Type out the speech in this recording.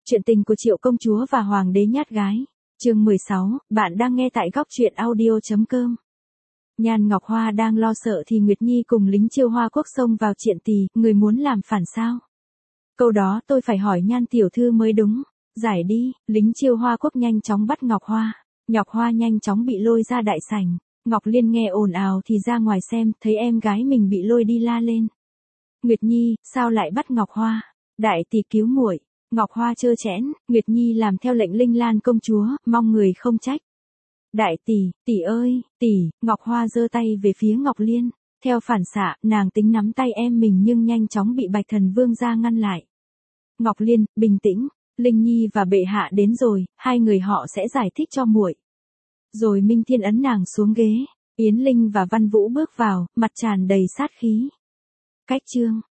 Chuyện tình của Triệu công chúa và hoàng đế nhát gái. Chương 16, bạn đang nghe tại góc truyện audio.com. Nhan Ngọc Hoa đang lo sợ thì Nguyệt Nhi cùng lính Chiêu Hoa Quốc xông vào Triện Tỳ, người muốn làm phản sao? Câu đó tôi phải hỏi Nhan tiểu thư mới đúng. Giải đi, lính Chiêu Hoa Quốc nhanh chóng bắt Ngọc Hoa. Ngọc Hoa nhanh chóng bị lôi ra đại sảnh. Ngọc Liên nghe ồn ào thì ra ngoài xem, thấy em gái mình bị lôi đi la lên. Nguyệt Nhi, sao lại bắt Ngọc Hoa? Đại tỷ cứu muội. Ngọc Hoa trơ trẽn, Nguyệt Nhi làm theo lệnh Linh Lan công chúa, mong người không trách. Đại tỷ ơi, tỷ, Ngọc Hoa giơ tay về phía Ngọc Liên. Theo phản xạ, nàng tính nắm tay em mình nhưng nhanh chóng bị Bạch Thần Vương ra ngăn lại. Ngọc Liên, bình tĩnh, Linh Nhi và bệ hạ đến rồi, hai người họ sẽ giải thích cho muội. Rồi Minh Thiên ấn nàng xuống ghế, Yến Linh và Văn Vũ bước vào, mặt tràn đầy sát khí. Cách chương